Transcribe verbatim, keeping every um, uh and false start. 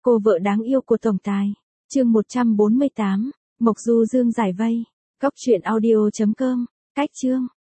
Cô vợ đáng yêu của tổng tài. Chương một trăm bốn mươi tám, Mộc Du Dương giải vây. Cóc truyện audio chấm com. Cách chương.